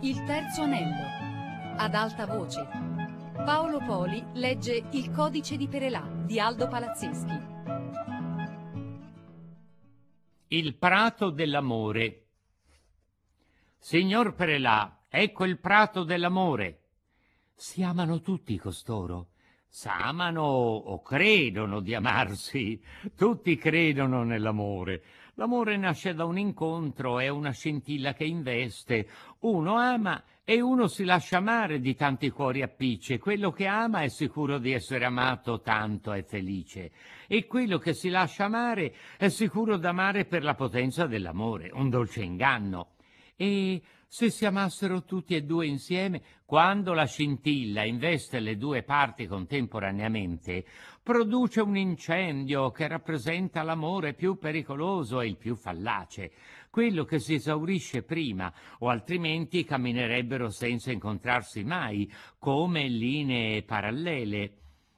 Il terzo anello. Ad alta voce. Paolo Poli legge Il codice di Perelà di Aldo Palazzeschi. Il prato dell'amore. Signor Perelà, ecco il prato dell'amore. Si amano tutti costoro. S'amano o credono di amarsi. Tutti credono nell'amore. L'amore nasce da un incontro, è una scintilla che investe. Uno ama e uno si lascia amare di tanti cuori appicce. Quello che ama è sicuro di essere amato, tanto è felice. E quello che si lascia amare è sicuro d'amare per la potenza dell'amore, un dolce inganno. E se si amassero tutti e due insieme, quando la scintilla investe le due parti contemporaneamente, produce un incendio che rappresenta l'amore più pericoloso e il più fallace, quello che si esaurisce prima, o altrimenti camminerebbero senza incontrarsi mai, come linee parallele.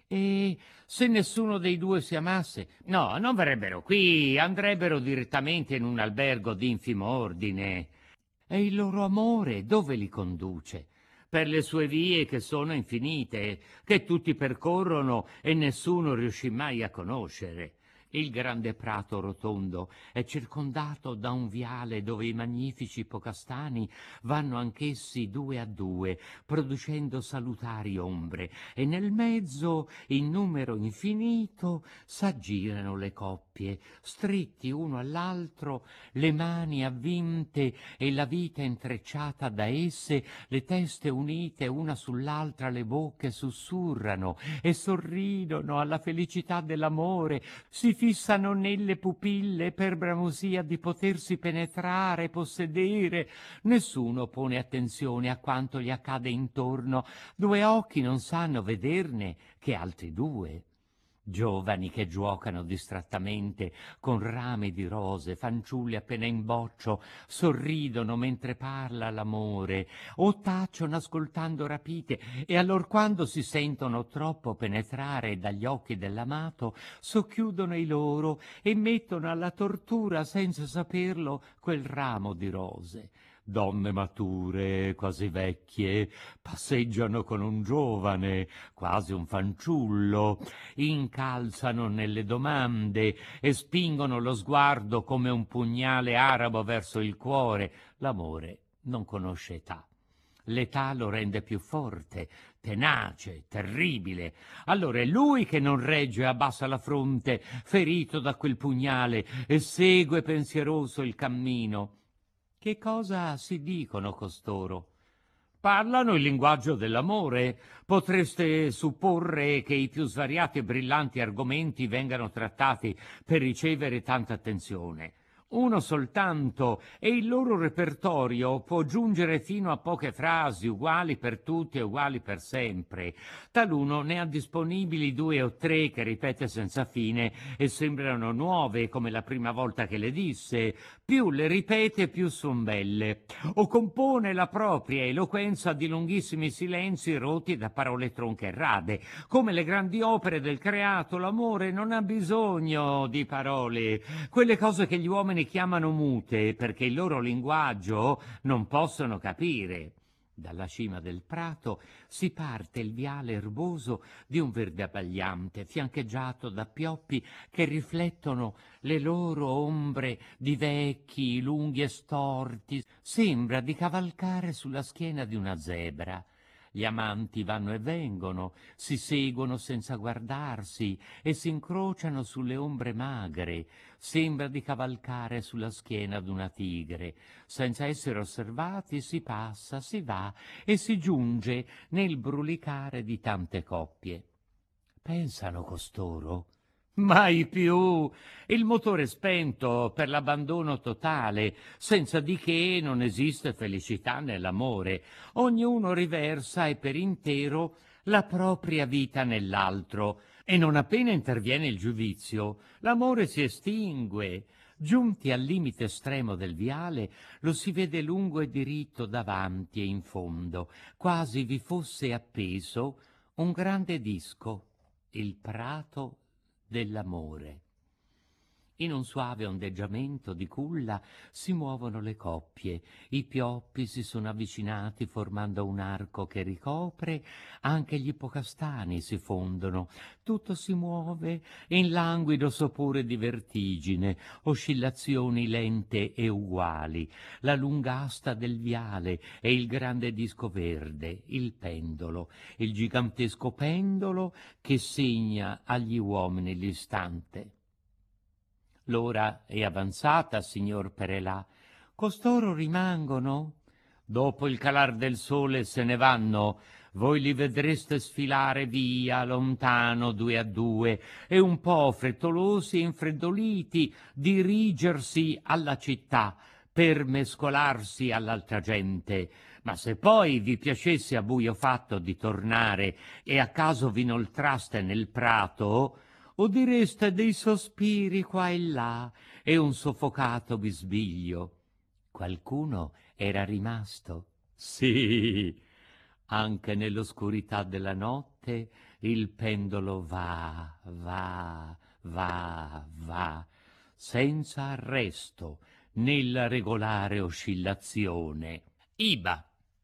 E se nessuno dei due si amasse, no, non verrebbero qui, andrebbero direttamente in un albergo d'infimo ordine. E il loro amore dove li conduce? Per le sue vie che sono infinite, che tutti percorrono e nessuno riuscì mai a conoscere. Il grande prato rotondo è circondato da un viale dove i magnifici ipocastani vanno anch'essi due a due, producendo salutari ombre, e nel mezzo, in numero infinito, s'aggirano le coppie, stretti uno all'altro, le mani avvinte e la vita intrecciata da esse, le teste unite una sull'altra, le bocche sussurrano e sorridono alla felicità dell'amore, si fissano nelle pupille per bramosia di potersi penetrare, possedere. Nessuno pone attenzione a quanto gli accade intorno, due occhi non sanno vederne che altri due. Giovani che giuocano distrattamente con rami di rose, fanciulli appena in boccio, sorridono mentre parla l'amore, o tacciono ascoltando rapite, e allorquando si sentono troppo penetrare dagli occhi dell'amato, socchiudono i loro e mettono alla tortura, senza saperlo, quel ramo di rose. Donne mature, quasi vecchie, passeggiano con un giovane, quasi un fanciullo, incalzano nelle domande e spingono lo sguardo come un pugnale arabo verso il cuore. L'amore non conosce età. L'età lo rende più forte, tenace, terribile. Allora è lui che non regge e abbassa la fronte, ferito da quel pugnale, e segue pensieroso il cammino. Che cosa si dicono costoro? Parlano il linguaggio dell'amore. Potreste supporre che i più svariati e brillanti argomenti vengano trattati per ricevere tanta attenzione. Uno soltanto, e il loro repertorio può giungere fino a poche frasi, uguali per tutti e uguali per sempre. Taluno ne ha disponibili 2 o 3 che ripete senza fine e sembrano nuove come la prima volta che le disse. Più le ripete, più son belle. O compone la propria eloquenza di lunghissimi silenzi rotti da parole tronche e rade. Come le grandi opere del creato, l'amore non ha bisogno di parole, quelle cose che gli uomini chiamano mute perché il loro linguaggio non possono capire. Dalla cima del prato si parte il viale erboso di un verde abbagliante, fiancheggiato da pioppi che riflettono le loro ombre di vecchi, lunghi e storti. Sembra di cavalcare sulla schiena di una zebra. Gli amanti vanno e vengono, si seguono senza guardarsi e si incrociano sulle ombre magre. Sembra di cavalcare sulla schiena d'una tigre. Senza essere osservati si passa, si va e si giunge nel brulicare di tante coppie. Pensano costoro? Mai più! Il motore è spento per l'abbandono totale, senza di che non esiste felicità nell'amore. Ognuno riversa e per intero la propria vita nell'altro, e non appena interviene il giudizio, l'amore si estingue. Giunti al limite estremo del viale, lo si vede lungo e diritto davanti e in fondo, quasi vi fosse appeso un grande disco, il prato dell'amore. In un suave ondeggiamento di culla si muovono le coppie, i pioppi si sono avvicinati formando un arco che ricopre, anche gli ippocastani si fondono, tutto si muove in languido sopore di vertigine, oscillazioni lente e uguali, la lunga asta del viale e il grande disco verde, il pendolo, il gigantesco pendolo che segna agli uomini l'istante. L'ora è avanzata, signor Perelà. Costoro rimangono? Dopo il calar del sole se ne vanno. Voi li vedreste sfilare via, lontano, 2 a 2, e un po' frettolosi e infreddoliti dirigersi alla città per mescolarsi all'altra gente. Ma se poi vi piacesse a buio fatto di tornare e a caso vi inoltraste nel prato, udireste dei sospiri qua e là e un soffocato bisbiglio. Qualcuno era rimasto? Sì, anche nell'oscurità della notte il pendolo va, senza arresto nella regolare oscillazione. Iba!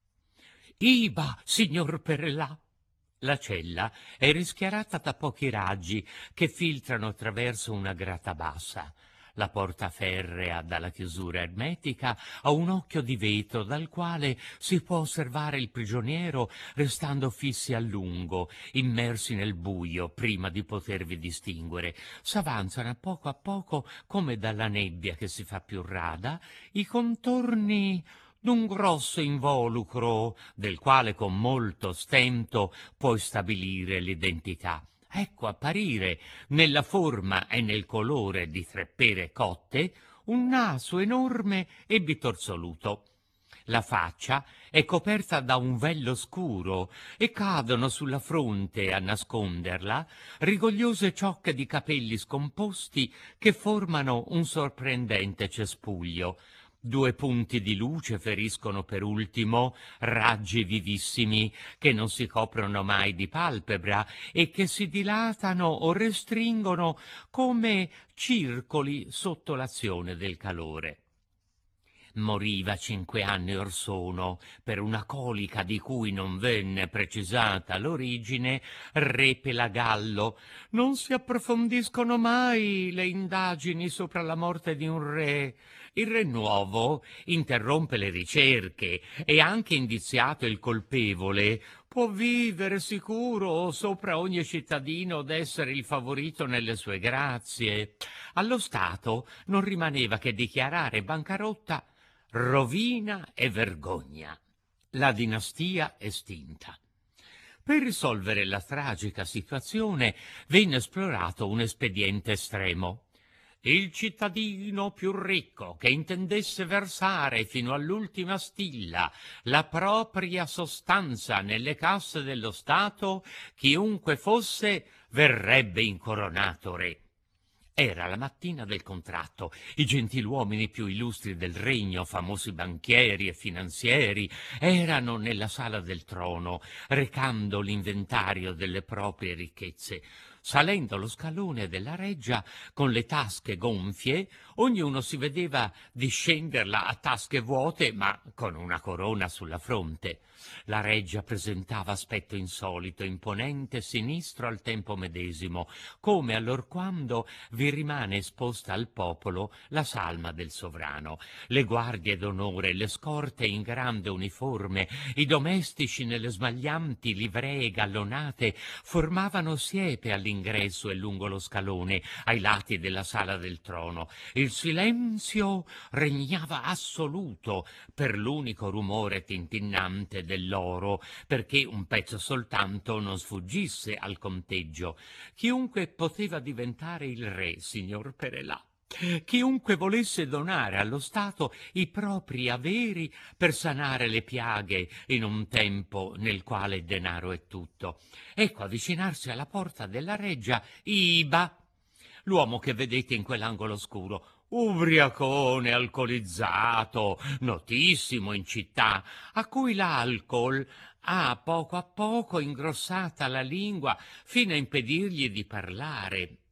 Iba, signor Perelà! La cella è rischiarata da pochi raggi che filtrano attraverso una grata bassa. La porta ferrea dalla chiusura ermetica ha un occhio di vetro dal quale si può osservare il prigioniero restando fissi a lungo, immersi nel buio prima di potervi distinguere. S'avanzano a poco, come dalla nebbia che si fa più rada, i contorni d'un grosso involucro del quale con molto stento puoi stabilire l'identità. Ecco apparire, nella forma e nel colore di 3 pere cotte, un naso enorme e bitorzoluto. La faccia è coperta da un vello scuro e cadono sulla fronte a nasconderla rigogliose ciocche di capelli scomposti che formano un sorprendente cespuglio. 2 punti di luce feriscono per ultimo raggi vivissimi che non si coprono mai di palpebra e che si dilatano o restringono come circoli sotto l'azione del calore. Moriva 5 anni or sono per una colica di cui non venne precisata l'origine re Pelagallo. Non si approfondiscono mai le indagini sopra la morte di un re. Il re nuovo interrompe le ricerche e anche indiziato il colpevole può vivere sicuro sopra ogni cittadino d'essere il favorito nelle sue grazie. Allo Stato non rimaneva che dichiarare bancarotta, rovina e vergogna. La dinastia estinta. Per risolvere la tragica situazione venne esplorato un espediente estremo. Il cittadino più ricco che intendesse versare fino all'ultima stilla la propria sostanza nelle casse dello Stato, chiunque fosse, verrebbe incoronato re. Era la mattina del contratto. I gentiluomini più illustri del regno, famosi banchieri e finanzieri, erano nella sala del trono, recando l'inventario delle proprie ricchezze. Salendo lo scalone della reggia, con le tasche gonfie, ognuno si vedeva discenderla a tasche vuote, ma con una corona sulla fronte. La reggia presentava aspetto insolito, imponente, sinistro al tempo medesimo, come allorquando vi rimane esposta al popolo la salma del sovrano. Le guardie d'onore, le scorte in grande uniforme, i domestici nelle smaglianti livree gallonate formavano siepe all'ingresso e lungo lo scalone, ai lati della sala del trono. Il silenzio regnava assoluto per l'unico rumore tintinnante dell'oro, perché un pezzo soltanto non sfuggisse al conteggio. Chiunque poteva diventare il re, signor Perelà. Chiunque volesse donare allo Stato i propri averi per sanare le piaghe in un tempo nel quale il denaro è tutto. Ecco avvicinarsi alla porta della reggia Iba, l'uomo che vedete in quell'angolo scuro, ubriacone, alcolizzato, notissimo in città, a cui l'alcol ha a poco ingrossata la lingua fino a impedirgli di parlare.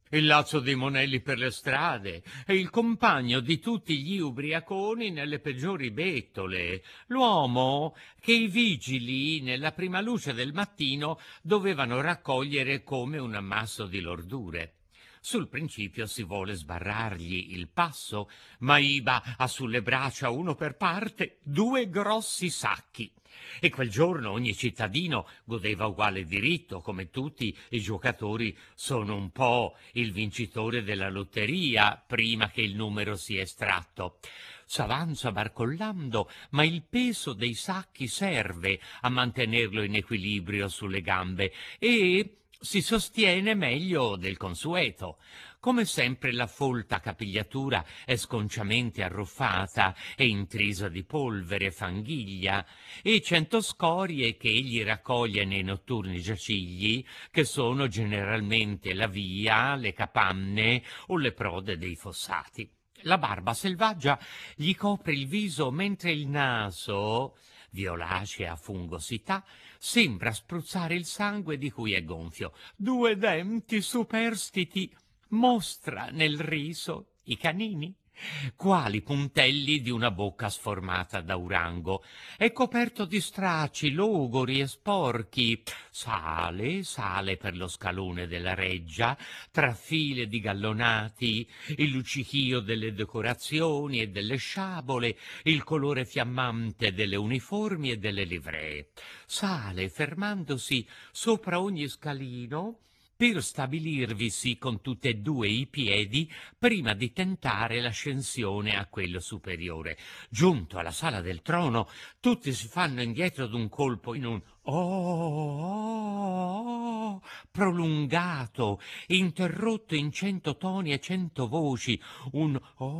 il lazzo dei monelli per le strade e il compagno di tutti gli ubriaconi nelle peggiori bettole, l'uomo che i vigili nella prima luce del mattino dovevano raccogliere come un ammasso di lordure. Sul principio si vuole sbarrargli il passo, ma Iba ha sulle braccia, uno per parte, 2 grossi sacchi. E quel giorno ogni cittadino godeva uguale diritto, come tutti i giocatori sono un po' il vincitore della lotteria prima che il numero sia estratto. S'avanza barcollando, ma il peso dei sacchi serve a mantenerlo in equilibrio sulle gambe e si sostiene meglio del consueto. Come sempre la folta capigliatura è sconciamente arruffata e intrisa di polvere e fanghiglia, e 100 scorie che egli raccoglie nei notturni giacigli, che sono generalmente la via, le capanne o le prode dei fossati. La barba selvaggia gli copre il viso, mentre il naso, violacea fungosità, sembra spruzzare il sangue di cui è gonfio. 2 denti superstiti mostra nel riso i canini, quali puntelli di una bocca sformata da urango. È coperto di stracci logori e sporchi. Sale per lo scalone della reggia, tra file di gallonati, il luccichio delle decorazioni e delle sciabole, il colore fiammante delle uniformi e delle livree. Sale fermandosi sopra ogni scalino per stabilirvisi con tutte e 2 i piedi prima di tentare l'ascensione a quello superiore. Giunto alla sala del trono, tutti si fanno indietro d'un colpo in un oh prolungato, interrotto in 100 toni e 100 voci, un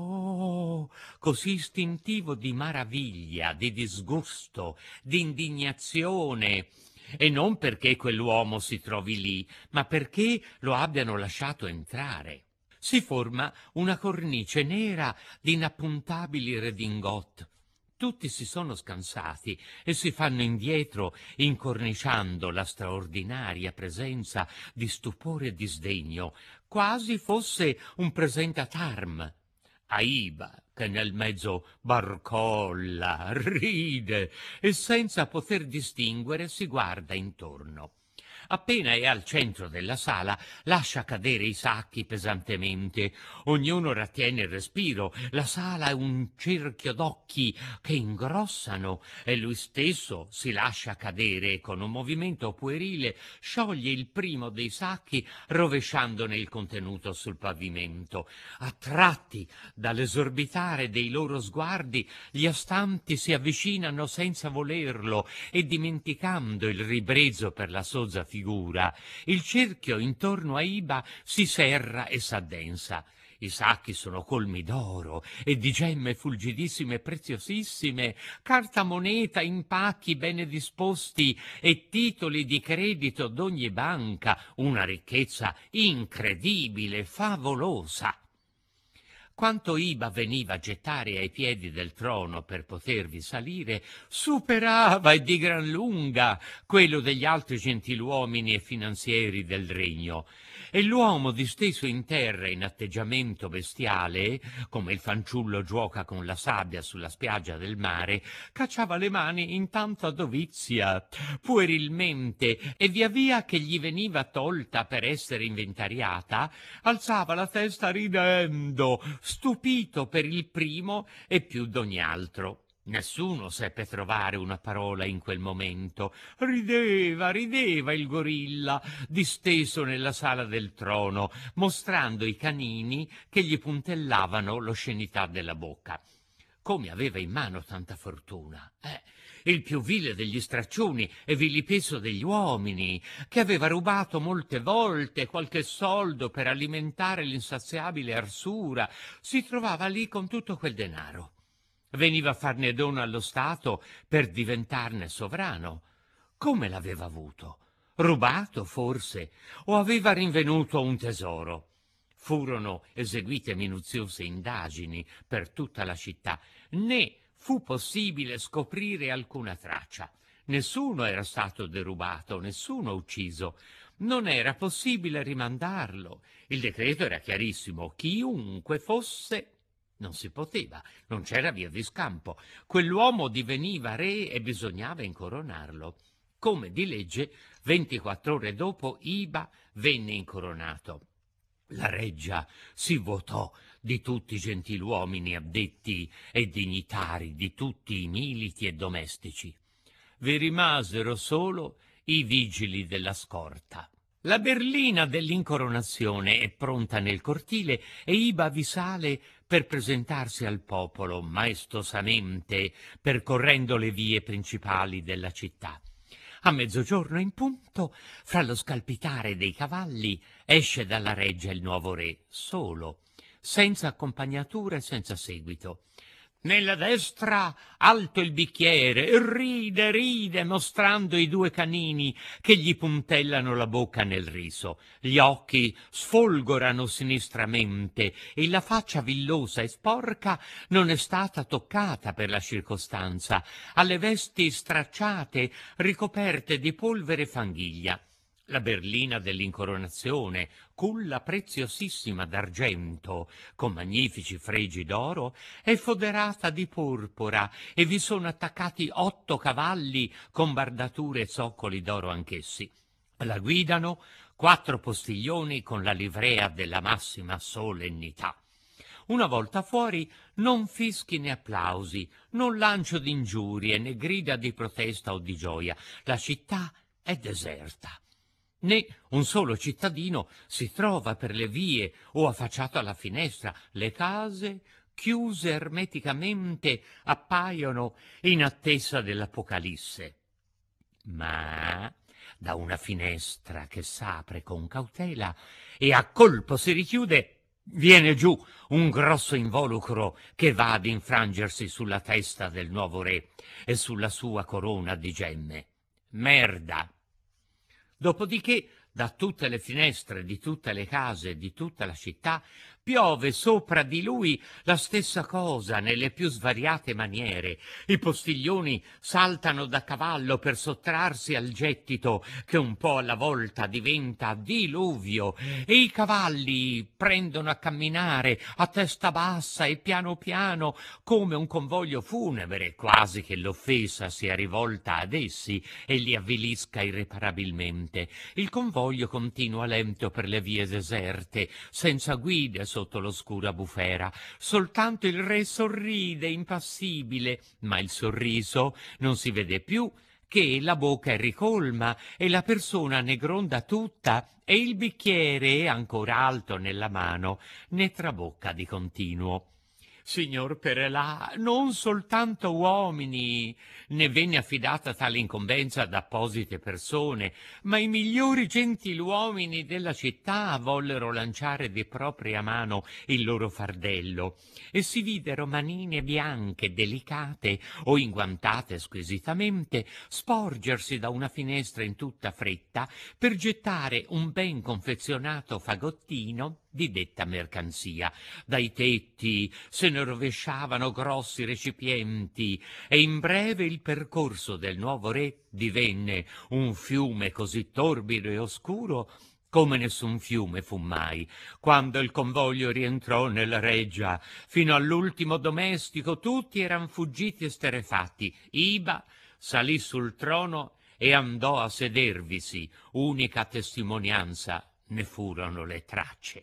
oh così istintivo di maraviglia, di disgusto, di indignazione, e non perché quell'uomo si trovi lì, ma perché lo abbiano lasciato entrare. Si forma una cornice nera di inappuntabili redingote. Tutti si sono scansati e si fanno indietro, incorniciando la straordinaria presenza di stupore e di sdegno, quasi fosse un presentatarm. Aiba, che nel mezzo barcolla, ride e senza poter distinguere si guarda intorno. Appena è al centro della sala, lascia cadere i sacchi pesantemente. Ognuno rattiene il respiro. La sala è un cerchio d'occhi che ingrossano e lui stesso si lascia cadere e con un movimento puerile scioglie il primo dei sacchi rovesciandone il contenuto sul pavimento. Attratti dall'esorbitare dei loro sguardi, gli astanti si avvicinano senza volerlo e dimenticando il ribrezzo per la sozza figura, il cerchio intorno a Iba si serra e s'addensa. I sacchi sono colmi d'oro e di gemme fulgidissime e preziosissime, carta moneta in pacchi bene disposti e titoli di credito d'ogni banca, una ricchezza incredibile, favolosa. Quanto Iba veniva a gettare ai piedi del trono per potervi salire, superava e di gran lunga quello degli altri gentiluomini e finanzieri del regno. E l'uomo disteso in terra in atteggiamento bestiale, come il fanciullo giuoca con la sabbia sulla spiaggia del mare, cacciava le mani in tanta dovizia, puerilmente, e via via che gli veniva tolta per essere inventariata, alzava la testa ridendo, stupito per il primo e più d'ogni altro. Nessuno seppe trovare una parola in quel momento. Rideva il gorilla, disteso nella sala del trono, mostrando i canini che gli puntellavano l'oscenità della bocca. Come aveva in mano tanta fortuna, il più vile degli straccioni e vilipeso degli uomini, che aveva rubato molte volte qualche soldo per alimentare l'insaziabile arsura, si trovava lì con tutto quel denaro. Veniva a farne dono allo Stato per diventarne sovrano. Come l'aveva avuto? Rubato, forse? O aveva rinvenuto un tesoro? Furono eseguite minuziose indagini per tutta la città, né fu possibile scoprire alcuna traccia. Nessuno era stato derubato, nessuno ucciso, Non era possibile rimandarlo. Il decreto era chiarissimo: chiunque fosse, non si poteva, non c'era via di scampo. Quell'uomo diveniva re e bisognava incoronarlo. Come di legge, 24 ore dopo Iba venne incoronato. La reggia si vuotò di tutti i gentiluomini addetti e dignitari, di tutti i militi e domestici. Vi rimasero solo i vigili della scorta. La berlina dell'incoronazione è pronta nel cortile e Iba vi sale per presentarsi al popolo maestosamente, percorrendo le vie principali della città. A mezzogiorno in punto, fra lo scalpitare dei cavalli, esce dalla reggia il nuovo re, solo, senza accompagnatura e senza seguito. Nella destra alto il bicchiere, ride, mostrando i 2 canini che gli puntellano la bocca nel riso. Gli occhi sfolgorano sinistramente e la faccia villosa e sporca non è stata toccata per la circostanza. Ha le vesti stracciate, ricoperte di polvere e fanghiglia. La berlina dell'incoronazione, culla preziosissima d'argento, con magnifici fregi d'oro, è foderata di porpora e vi sono attaccati 8 cavalli con bardature e zoccoli d'oro anch'essi. La guidano 4 postiglioni con la livrea della massima solennità. Una volta fuori, non fischi né applausi, non lancio d'ingiurie né grida di protesta o di gioia. La città è deserta. Né un solo cittadino si trova per le vie o affacciato alla finestra. Le case, chiuse ermeticamente, appaiono in attesa dell'Apocalisse. Ma da una finestra che s'apre con cautela e a colpo si richiude, viene giù un grosso involucro che va ad infrangersi sulla testa del nuovo re e sulla sua corona di gemme. Merda! Dopodiché, da tutte le finestre di tutte le case di tutta la città, piove sopra di lui la stessa cosa nelle più svariate maniere. I postiglioni saltano da cavallo per sottrarsi al gettito che un po' alla volta diventa diluvio e i cavalli prendono a camminare a testa bassa e piano piano come un convoglio funebre, quasi che l'offesa sia rivolta ad essi e li avvilisca irreparabilmente. Il convoglio continua lento per le vie deserte, senza guide sotto l'oscura bufera. Soltanto il re sorride impassibile, ma il sorriso non si vede più, che la bocca è ricolma e la persona ne gronda tutta e il bicchiere, ancora alto nella mano, ne trabocca di continuo. Signor Perelà, non soltanto uomini ne venne affidata tale incombenza ad apposite persone, ma i migliori gentiluomini della città vollero lanciare di propria mano il loro fardello e si videro manine bianche, delicate o inguantate squisitamente sporgersi da una finestra in tutta fretta per gettare un ben confezionato fagottino di detta mercanzia. Dai tetti se ne rovesciavano grossi recipienti e in breve il percorso del nuovo re divenne un fiume così torbido e oscuro come nessun fiume fu mai. Quando il convoglio rientrò nella reggia, fino all'ultimo domestico, tutti eran fuggiti esterrefatti. Iba salì sul trono e andò a sedervisi. Unica testimonianza ne furono le tracce.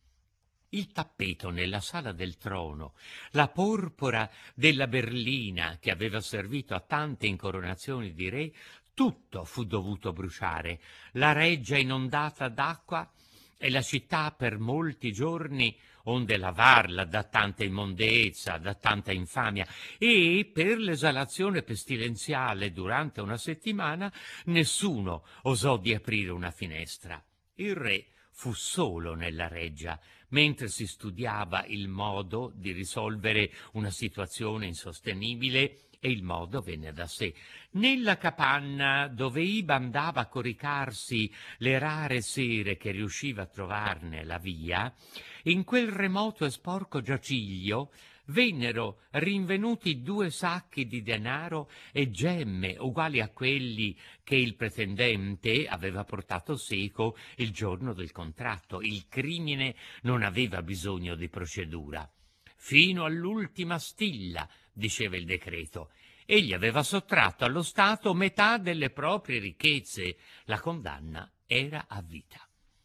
Il tappeto nella sala del trono, la porpora della berlina che aveva servito a tante incoronazioni di re, tutto fu dovuto bruciare, la reggia inondata d'acqua e la città per molti giorni onde lavarla da tanta immondezza, da tanta infamia, e per l'esalazione pestilenziale durante una settimana nessuno osò di aprire una finestra. Il re fu solo nella reggia, mentre si studiava il modo di risolvere una situazione insostenibile, e il modo venne da sé. Nella capanna dove Iba andava a coricarsi le rare sere che riusciva a trovarne la via, in quel remoto e sporco giaciglio vennero rinvenuti 2 sacchi di denaro e gemme uguali a quelli che il pretendente aveva portato seco il giorno del contratto. Il crimine non aveva bisogno di procedura. Fino all'ultima stilla, diceva il decreto. Egli aveva sottratto allo Stato metà delle proprie ricchezze. La condanna era a vita.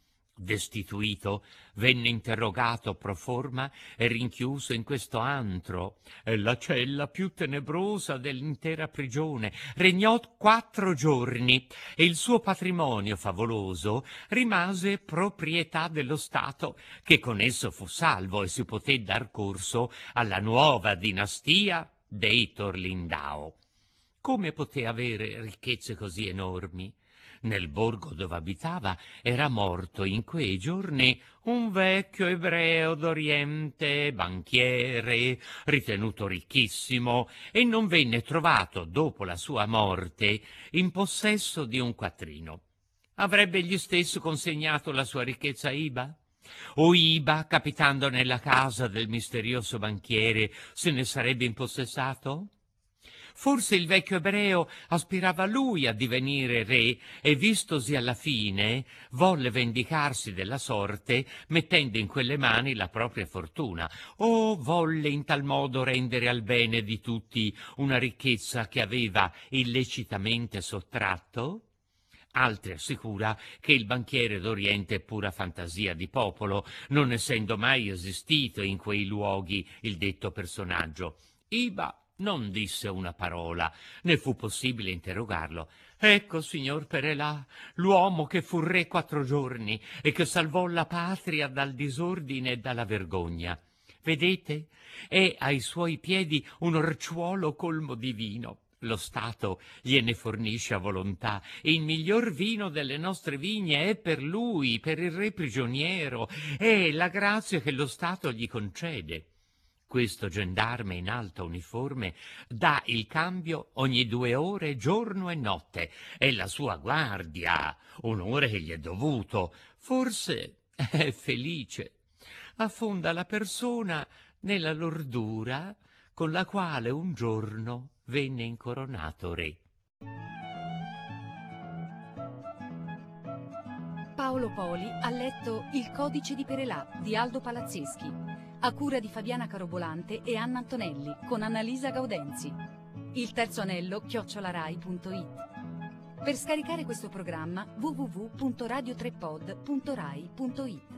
Destituito, venne interrogato pro forma e rinchiuso in questo antro, la cella più tenebrosa dell'intera prigione. Regnò 4 giorni e il suo patrimonio favoloso rimase proprietà dello Stato, che con esso fu salvo e si poté dar corso alla nuova dinastia dei Torlindao. Come poté avere ricchezze così enormi? Nel borgo dove abitava era morto in quei giorni un vecchio ebreo d'Oriente, banchiere, ritenuto ricchissimo, e non venne trovato, dopo la sua morte, in possesso di un quattrino. Avrebbe egli stesso consegnato la sua ricchezza a Iba? O Iba, capitando nella casa del misterioso banchiere, se ne sarebbe impossessato? Forse il vecchio ebreo aspirava lui a divenire re e, vistosi alla fine, volle vendicarsi della sorte mettendo in quelle mani la propria fortuna, o volle in tal modo rendere al bene di tutti una ricchezza che aveva illecitamente sottratto? Altri assicura che il banchiere d'Oriente è pura fantasia di popolo, non essendo mai esistito in quei luoghi il detto personaggio. Iba non disse una parola, né fu possibile interrogarlo. Ecco, signor Perelà, l'uomo che fu re 4 giorni e che salvò la patria dal disordine e dalla vergogna. Vedete? È ai suoi piedi un orciuolo colmo di vino. Lo Stato gliene fornisce a volontà e il miglior vino delle nostre vigne è per lui, per il re prigioniero, è la grazia che lo Stato gli concede. Questo gendarme in alta uniforme dà il cambio ogni 2 ore, giorno e notte. È la sua guardia, onore che gli è dovuto. Forse è felice. Affonda la persona nella lordura con la quale un giorno venne incoronato re. Paolo Poli ha letto Il codice di Perelà di Aldo Palazzeschi, a cura di Fabiana Carobolante e Anna Antonelli, con Annalisa Gaudenzi. Il terzo anello @rai.it. Per scaricare questo programma www.radiotrepod.rai.it.